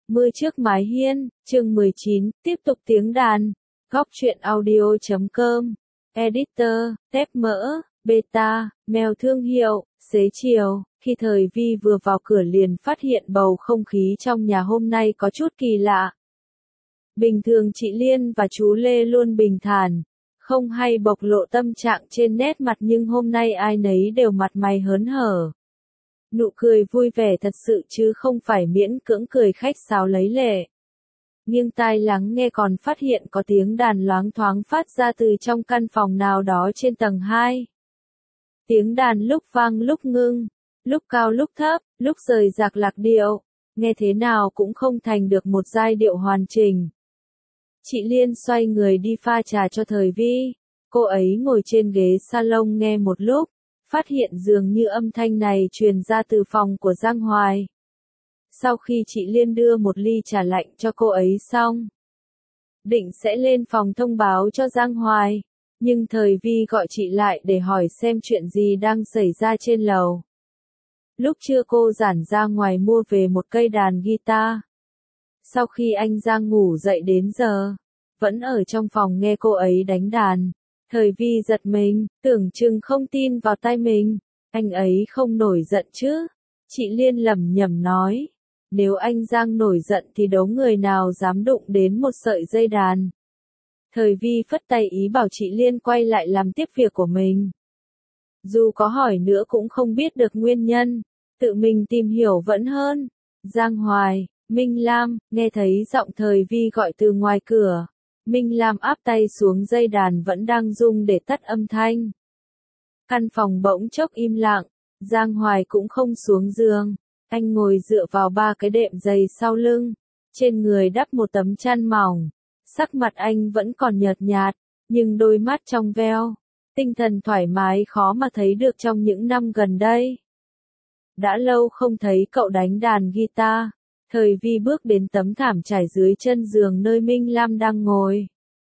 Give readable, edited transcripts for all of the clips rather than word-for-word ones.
Mưa trước mái hiên, chương 19, tiếp tục tiếng đàn. Góc truyện audio.com. Editor, tép mỡ, beta, mèo thương hiệu, xế chiều. Khi Thời Vi vừa vào cửa liền phát hiện bầu không khí trong nhà hôm nay có chút kỳ lạ. Bình thường chị Liên và chú Lê luôn bình thản, không hay bộc lộ tâm trạng trên nét mặt, nhưng hôm nay ai nấy đều mặt mày hớn hở. Nụ cười vui vẻ thật sự chứ không phải miễn cưỡng cười khách sáo lấy lệ. Nghiêng tai lắng nghe còn phát hiện có tiếng đàn loáng thoáng phát ra từ trong căn phòng nào đó trên tầng 2. Tiếng đàn lúc vang lúc ngưng, lúc cao lúc thấp, lúc rời rạc lạc điệu, nghe thế nào cũng không thành được một giai điệu hoàn chỉnh. Chị Liên xoay người đi pha trà cho Thời Vi. Cô ấy ngồi trên ghế salon nghe một lúc, phát hiện dường như âm thanh này truyền ra từ phòng của Giang Hoài. Sau khi chị Liên đưa một ly trà lạnh cho cô ấy xong, định sẽ lên phòng thông báo cho Giang Hoài, nhưng Thời Vi gọi chị lại để hỏi xem chuyện gì đang xảy ra trên lầu. Lúc trưa cô giản ra ngoài mua về một cây đàn guitar. Sau khi anh Giang ngủ dậy đến giờ, vẫn ở trong phòng nghe cô ấy đánh đàn. Thời Vi giật mình, tưởng chừng không tin vào tai mình. Anh ấy không nổi giận chứ? Chị Liên lẩm nhẩm nói. Nếu anh Giang nổi giận thì đố người nào dám đụng đến một sợi dây đàn. Thời Vi phất tay ý bảo chị Liên quay lại làm tiếp việc của mình. Dù có hỏi nữa cũng không biết được nguyên nhân, tự mình tìm hiểu vẫn hơn. Giang Hoài, Minh Lam, nghe thấy giọng Thời Vi gọi từ ngoài cửa. Minh Lam áp tay xuống dây đàn vẫn đang rung để tắt âm thanh. Căn phòng bỗng chốc im lặng, Giang Hoài cũng không xuống giường. Anh ngồi dựa vào ba cái đệm dày sau lưng, trên người đắp một tấm chăn mỏng. Sắc mặt anh vẫn còn nhợt nhạt, nhưng đôi mắt trong veo, tinh thần thoải mái khó mà thấy được trong những năm gần đây. Đã lâu không thấy cậu đánh đàn guitar. Thời Vi bước đến tấm thảm trải dưới chân giường nơi Minh Lam đang ngồi.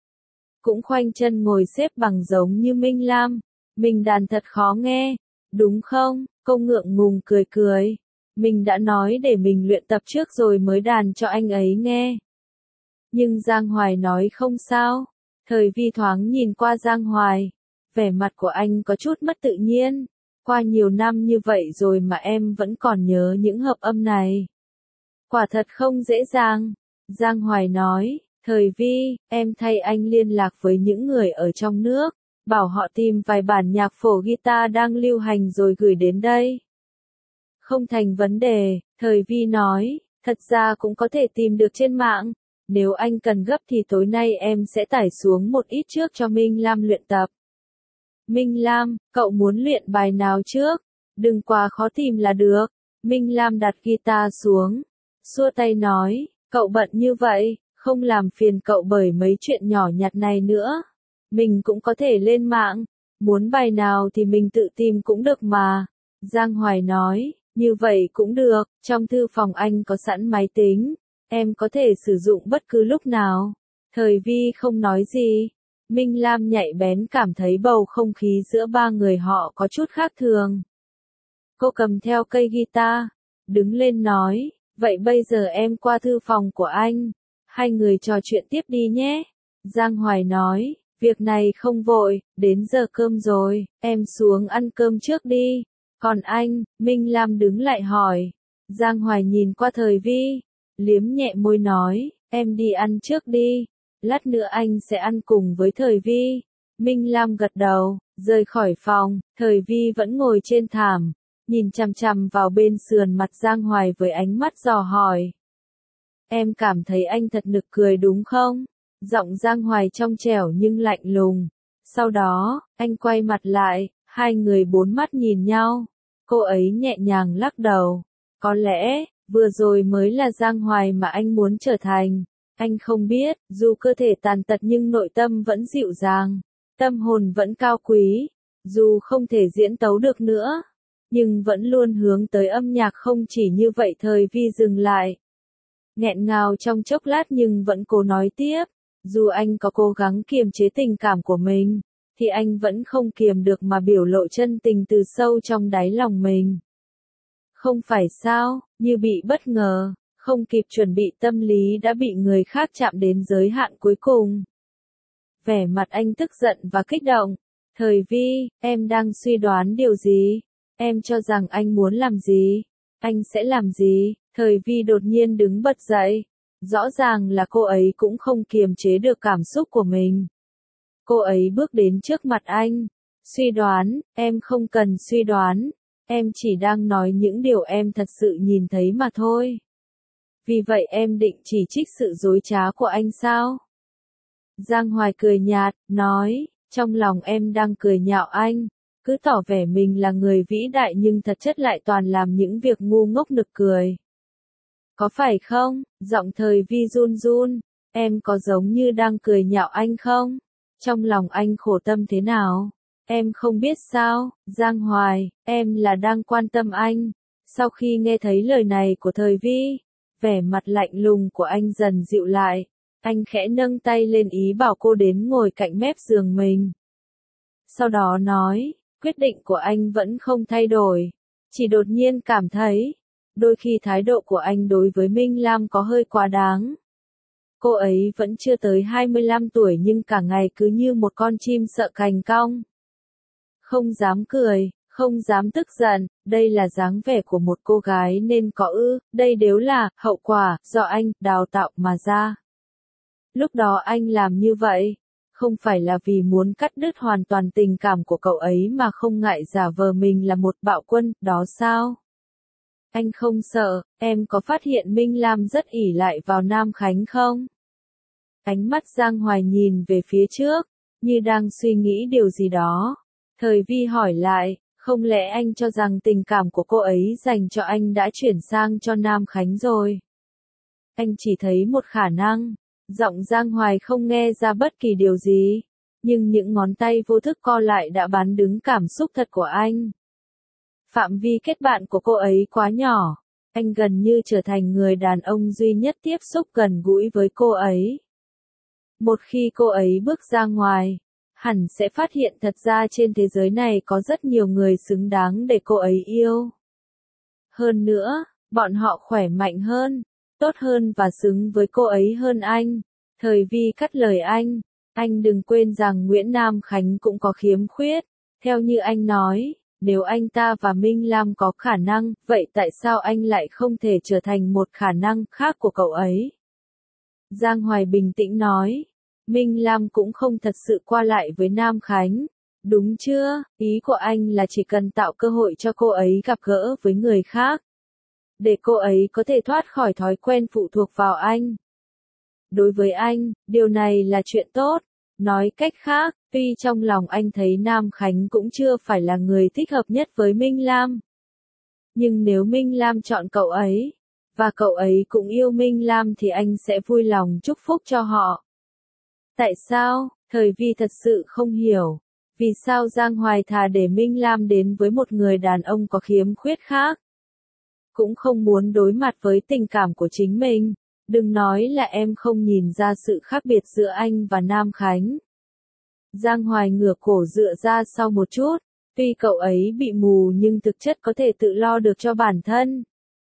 Cũng khoanh chân ngồi xếp bằng giống như Minh Lam. Mình đàn thật khó nghe, đúng không? Cô ngượng ngùng cười cười. Mình đã nói để mình luyện tập trước rồi mới đàn cho anh ấy nghe. Nhưng Giang Hoài nói không sao. Thời Vi thoáng nhìn qua Giang Hoài. Vẻ mặt của anh có chút mất tự nhiên. Qua nhiều năm như vậy rồi mà em vẫn còn nhớ những hợp âm này. Quả thật không dễ dàng. Giang Hoài nói, Thời Vi, em thay anh liên lạc với những người ở trong nước, bảo họ tìm vài bản nhạc phổ guitar đang lưu hành rồi gửi đến đây. Không thành vấn đề, Thời Vi nói, thật ra cũng có thể tìm được trên mạng. Nếu anh cần gấp thì tối nay em sẽ tải xuống một ít trước cho Minh Lam luyện tập. Minh Lam, cậu muốn luyện bài nào trước? Đừng quá khó tìm là được. Minh Lam đặt guitar xuống, xua tay nói, cậu bận như vậy, không làm phiền cậu bởi mấy chuyện nhỏ nhặt này nữa. Mình cũng có thể lên mạng, muốn bài nào thì mình tự tìm cũng được mà. Giang Hoài nói, như vậy cũng được, trong thư phòng anh có sẵn máy tính, em có thể sử dụng bất cứ lúc nào. Thời Vi không nói gì. Minh Lam nhạy bén cảm thấy bầu không khí giữa ba người họ có chút khác thường. Cô cầm theo cây guitar, đứng lên nói, vậy bây giờ em qua thư phòng của anh, hai người trò chuyện tiếp đi nhé. Giang Hoài nói, việc này không vội, đến giờ cơm rồi, em xuống ăn cơm trước đi. Còn anh, Minh Lam đứng lại hỏi. Giang Hoài nhìn qua Thời Vi, liếm nhẹ môi nói, em đi ăn trước đi, lát nữa anh sẽ ăn cùng với Thời Vi. Minh Lam gật đầu, rời khỏi phòng. Thời Vi vẫn ngồi trên thảm, nhìn chằm chằm vào bên sườn mặt Giang Hoài với ánh mắt dò hỏi. Em cảm thấy anh thật nực cười đúng không? Giọng Giang Hoài trong trẻo nhưng lạnh lùng. Sau đó, anh quay mặt lại, hai người bốn mắt nhìn nhau. Cô ấy nhẹ nhàng lắc đầu. Có lẽ, vừa rồi mới là Giang Hoài mà anh muốn trở thành. Anh không biết, dù cơ thể tàn tật nhưng nội tâm vẫn dịu dàng. Tâm hồn vẫn cao quý. Dù không thể diễn tấu được nữa, nhưng vẫn luôn hướng tới âm nhạc. Không chỉ như vậy. Thời Vi dừng lại, nghẹn ngào trong chốc lát nhưng vẫn cố nói tiếp. Dù anh có cố gắng kiềm chế tình cảm của mình, thì anh vẫn không kiềm được mà biểu lộ chân tình từ sâu trong đáy lòng mình. Không phải sao, như bị bất ngờ, Không kịp chuẩn bị tâm lý đã bị người khác chạm đến giới hạn cuối cùng. Vẻ mặt anh tức giận và kích động. Thời Vi, em đang suy đoán điều gì? Em cho rằng anh muốn làm gì? Anh sẽ làm gì? Thời Vi đột nhiên đứng bật dậy. Rõ ràng là cô ấy cũng không kiềm chế được cảm xúc của mình. Cô ấy bước đến trước mặt anh. Suy đoán, em không cần suy đoán. Em chỉ đang nói những điều em thật sự nhìn thấy mà thôi. Vì vậy em định chỉ trích sự dối trá của anh sao? Giang Hoài cười nhạt, nói, trong lòng em đang cười nhạo anh, cứ tỏ vẻ mình là người vĩ đại nhưng thật chất lại toàn làm những việc ngu ngốc nực cười. Có phải không? Giọng Thời Vi run run, em có giống như đang cười nhạo anh không? Trong lòng anh khổ tâm thế nào? Em không biết sao, Giang Hoài, em là đang quan tâm anh. Sau khi nghe thấy lời này của Thời Vi, vẻ mặt lạnh lùng của anh dần dịu lại. Anh khẽ nâng tay lên ý bảo cô đến ngồi cạnh mép giường mình. Sau đó nói, quyết định của anh vẫn không thay đổi. Chỉ đột nhiên cảm thấy, đôi khi thái độ của anh đối với Minh Lam có hơi quá đáng. Cô ấy vẫn chưa tới 25 tuổi nhưng cả ngày cứ như một con chim sợ cành cong. Không dám cười, không dám tức giận, đây là dáng vẻ của một cô gái nên có ư, đây đều là hậu quả do anh đào tạo mà ra. Lúc đó anh làm như vậy, không phải là vì muốn cắt đứt hoàn toàn tình cảm của cậu ấy mà không ngại giả vờ mình là một bạo quân, đó sao? Anh không sợ, em có phát hiện Minh Lam rất ỷ lại vào Nam Khánh không? Ánh mắt Giang Hoài nhìn về phía trước, như đang suy nghĩ điều gì đó. Thời Vi hỏi lại, không lẽ anh cho rằng tình cảm của cô ấy dành cho anh đã chuyển sang cho Nam Khánh rồi? Anh chỉ thấy một khả năng. Giọng Giang Hoài không nghe ra bất kỳ điều gì, nhưng những ngón tay vô thức co lại đã bán đứng cảm xúc thật của anh. Phạm vi kết bạn của cô ấy quá nhỏ, anh gần như trở thành người đàn ông duy nhất tiếp xúc gần gũi với cô ấy. Một khi cô ấy bước ra ngoài, hẳn sẽ phát hiện thật ra trên thế giới này có rất nhiều người xứng đáng để cô ấy yêu. Hơn nữa, bọn họ khỏe mạnh hơn, tốt hơn và xứng với cô ấy hơn anh. Thời Vi cắt lời anh đừng quên rằng Nguyễn Nam Khánh cũng có khiếm khuyết. Theo như anh nói, nếu anh ta và Minh Lam có khả năng, vậy tại sao anh lại không thể trở thành một khả năng khác của cậu ấy? Giang Hoài bình tĩnh nói, Minh Lam cũng không thật sự qua lại với Nam Khánh. Đúng chưa? Ý của anh là chỉ cần tạo cơ hội cho cô ấy gặp gỡ với người khác, để cô ấy có thể thoát khỏi thói quen phụ thuộc vào anh. Đối với anh, điều này là chuyện tốt. Nói cách khác, tuy trong lòng anh thấy Nam Khánh cũng chưa phải là người thích hợp nhất với Minh Lam. Nhưng nếu Minh Lam chọn cậu ấy, và cậu ấy cũng yêu Minh Lam thì anh sẽ vui lòng chúc phúc cho họ. Tại sao? Thời Vi thật sự không hiểu. Vì sao Giang Hoài thà để Minh Lam đến với một người đàn ông có khiếm khuyết khác? Cũng không muốn đối mặt với tình cảm của chính mình. Đừng nói là em không nhìn ra sự khác biệt giữa anh và Nam Khánh. Giang Hoài ngửa cổ dựa ra sau một chút, tuy cậu ấy bị mù nhưng thực chất có thể tự lo được cho bản thân.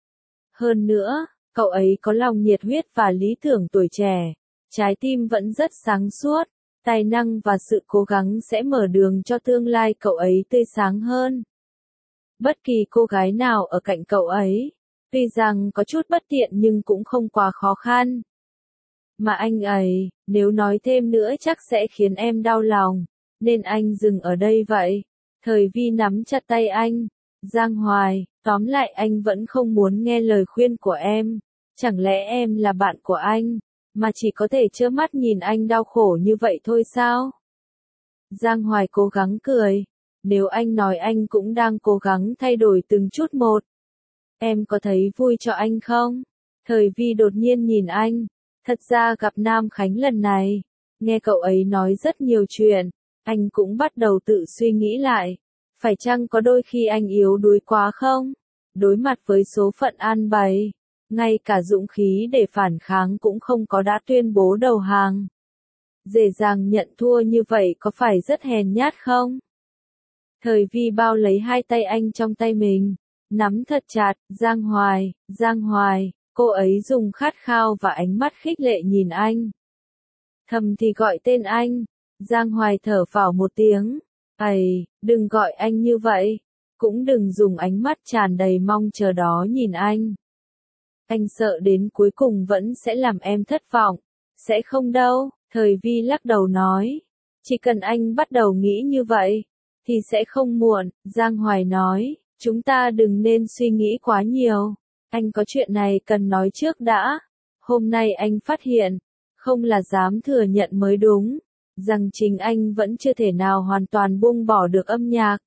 Hơn nữa, cậu ấy có lòng nhiệt huyết và lý tưởng tuổi trẻ, trái tim vẫn rất sáng suốt, tài năng và sự cố gắng sẽ mở đường cho tương lai cậu ấy tươi sáng hơn. Bất kỳ cô gái nào ở cạnh cậu ấy, tuy rằng có chút bất tiện nhưng cũng không quá khó khăn. Mà anh ấy, nếu nói thêm nữa chắc sẽ khiến em đau lòng, nên anh dừng ở đây vậy. Thời Vi nắm chặt tay anh. Giang Hoài, tóm lại anh vẫn không muốn nghe lời khuyên của em. Chẳng lẽ em là bạn của anh, mà chỉ có thể trơ mắt nhìn anh đau khổ như vậy thôi sao? Giang Hoài cố gắng cười. Nếu anh nói anh cũng đang cố gắng thay đổi từng chút một, em có thấy vui cho anh không? Thời Vi đột nhiên nhìn anh. Thật ra gặp Nam Khánh lần này, nghe cậu ấy nói rất nhiều chuyện, anh cũng bắt đầu tự suy nghĩ lại. Phải chăng có đôi khi anh yếu đuối quá không? Đối mặt với số phận an bày, ngay cả dũng khí để phản kháng cũng không có đã tuyên bố đầu hàng. Dễ dàng nhận thua như vậy có phải rất hèn nhát không? Thời Vi bao lấy hai tay anh trong tay mình, nắm thật chặt. Giang Hoài, Cô ấy dùng khát khao và ánh mắt khích lệ nhìn anh. Thầm thì gọi tên anh. Giang Hoài thở phào một tiếng. Ây, đừng gọi anh như vậy. Cũng đừng dùng ánh mắt tràn đầy mong chờ đó nhìn anh. Anh sợ đến cuối cùng vẫn sẽ làm em thất vọng. Sẽ không đâu, Thời Vi lắc đầu nói. Chỉ cần anh bắt đầu nghĩ như vậy, thì sẽ không muộn, Giang Hoài nói. Chúng ta đừng nên suy nghĩ quá nhiều. Anh có chuyện này cần nói trước đã. Hôm nay anh phát hiện, không là dám thừa nhận mới đúng, rằng chính anh vẫn chưa thể nào hoàn toàn buông bỏ được âm nhạc.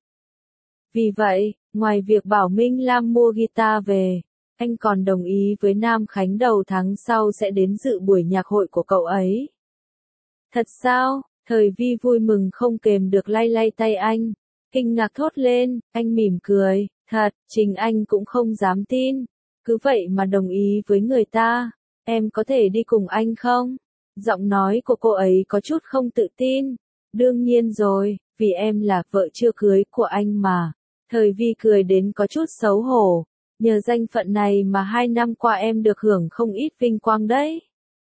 Vì vậy, ngoài việc bảo Minh Lam mua guitar về, anh còn đồng ý với Nam Khánh đầu tháng sau sẽ đến dự buổi nhạc hội của cậu ấy. Thật sao? Thời Vi vui mừng không kềm được lay lay tay anh. Kinh ngạc thốt lên, anh mỉm cười. Thật, chính anh cũng không dám tin. Cứ vậy mà đồng ý với người ta. Em có thể đi cùng anh không? Giọng nói của cô ấy có chút không tự tin. Đương nhiên rồi, vì em là vợ chưa cưới của anh mà. Thời Vi cười đến có chút xấu hổ. Nhờ danh phận này mà 2 năm qua em được hưởng không ít vinh quang đấy.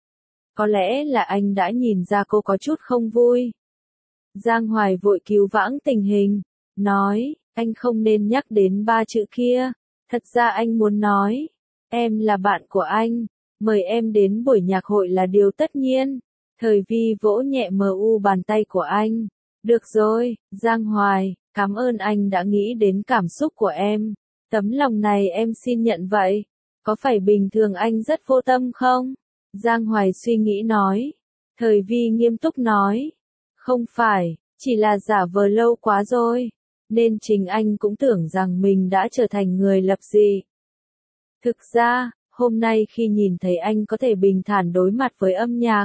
Có lẽ là anh đã nhìn ra cô có chút không vui. Giang Hoài vội cứu vãn tình hình. Nói, anh không nên nhắc đến 3 chữ kia. Thật ra anh muốn nói, em là bạn của anh. Mời em đến buổi nhạc hội là điều tất nhiên. Thời Vi vỗ nhẹ bàn tay của anh. Được rồi, Giang Hoài, cảm ơn anh đã nghĩ đến cảm xúc của em. Tấm lòng này em xin nhận vậy. Có phải bình thường anh rất vô tâm không? Giang Hoài suy nghĩ nói. Thời Vi nghiêm túc nói. Không phải, chỉ là giả vờ lâu quá rồi. Nên chính anh cũng tưởng rằng mình đã trở thành người lập dị. Thực ra, hôm nay khi nhìn thấy anh có thể bình thản đối mặt với âm nhạc,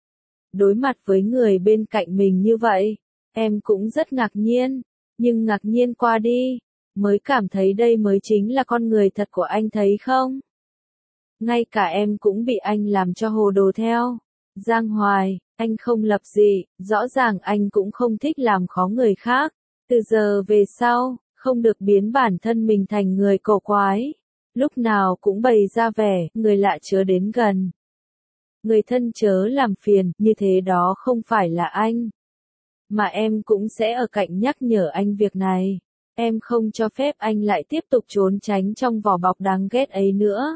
đối mặt với người bên cạnh mình như vậy, em cũng rất ngạc nhiên. Nhưng ngạc nhiên qua đi, mới cảm thấy đây mới chính là con người thật của anh thấy không? Ngay cả em cũng bị anh làm cho hồ đồ theo. Giang Hoài, anh không lập dị, rõ ràng anh cũng không thích làm khó người khác. Từ giờ về sau, không được biến bản thân mình thành người cổ quái. Lúc nào cũng bày ra vẻ, người lạ chớ đến gần. Người thân chớ làm phiền, như thế đó không phải là anh. Mà em cũng sẽ ở cạnh nhắc nhở anh việc này. Em không cho phép anh lại tiếp tục trốn tránh trong vỏ bọc đáng ghét ấy nữa.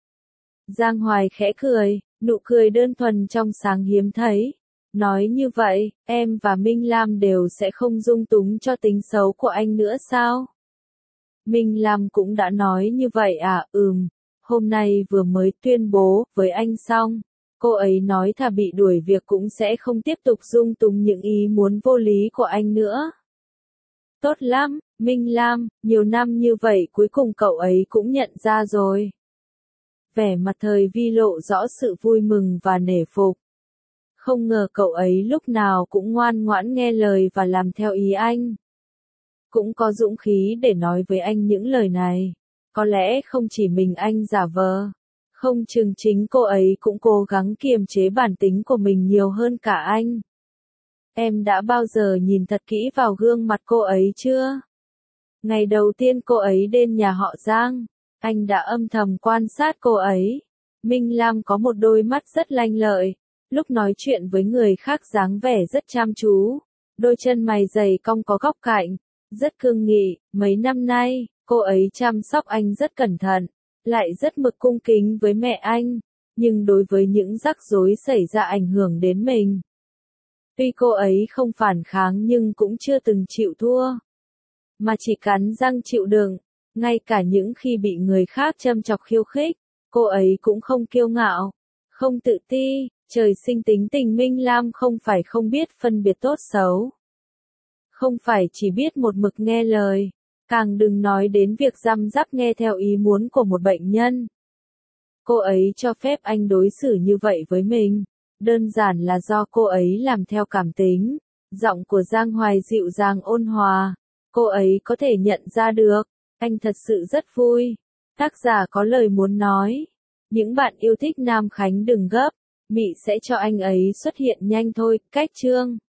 Giang Hoài khẽ cười, nụ cười đơn thuần trong sáng hiếm thấy. Nói như vậy, em và Minh Lam đều sẽ không dung túng cho tính xấu của anh nữa sao? Minh Lam cũng đã nói như vậy à? Hôm nay vừa mới tuyên bố với anh xong. Cô ấy nói thà bị đuổi việc cũng sẽ không tiếp tục dung túng những ý muốn vô lý của anh nữa. Tốt lắm, Minh Lam, nhiều năm như vậy cuối cùng cậu ấy cũng nhận ra rồi. Vẻ mặt Thời Vi lộ rõ sự vui mừng và nể phục. Không ngờ cậu ấy lúc nào cũng ngoan ngoãn nghe lời và làm theo ý anh. Cũng có dũng khí để nói với anh những lời này. Có lẽ không chỉ mình anh giả vờ. Không chừng chính cô ấy cũng cố gắng kiềm chế bản tính của mình nhiều hơn cả anh. Em đã bao giờ nhìn thật kỹ vào gương mặt cô ấy chưa? Ngày đầu tiên cô ấy đến nhà họ Giang, anh đã âm thầm quan sát cô ấy. Minh Lam có một đôi mắt rất lanh lợi. Lúc nói chuyện với người khác dáng vẻ rất chăm chú. Đôi chân mày dày cong có góc cạnh. Rất cương nghị. Mấy năm nay, cô ấy chăm sóc anh rất cẩn thận. Lại rất mực cung kính với mẹ anh. Nhưng đối với những rắc rối xảy ra ảnh hưởng đến mình. Tuy cô ấy không phản kháng nhưng cũng chưa từng chịu thua. Mà chỉ cắn răng chịu đựng. Ngay cả những khi bị người khác châm chọc khiêu khích, cô ấy cũng không kiêu ngạo, không tự ti. Trời sinh tính tình Minh Lam không phải không biết phân biệt tốt xấu. Không phải chỉ biết một mực nghe lời. Càng đừng nói đến việc răm rắp nghe theo ý muốn của một bệnh nhân. Cô ấy cho phép anh đối xử như vậy với mình. Đơn giản là do cô ấy làm theo cảm tính. Giọng của Giang Hoài dịu dàng ôn hòa. Cô ấy có thể nhận ra được. Anh thật sự rất vui. Tác giả có lời muốn nói. Những bạn yêu thích Nam Khánh đừng gấp. Mị sẽ cho anh ấy xuất hiện nhanh thôi. Cách chương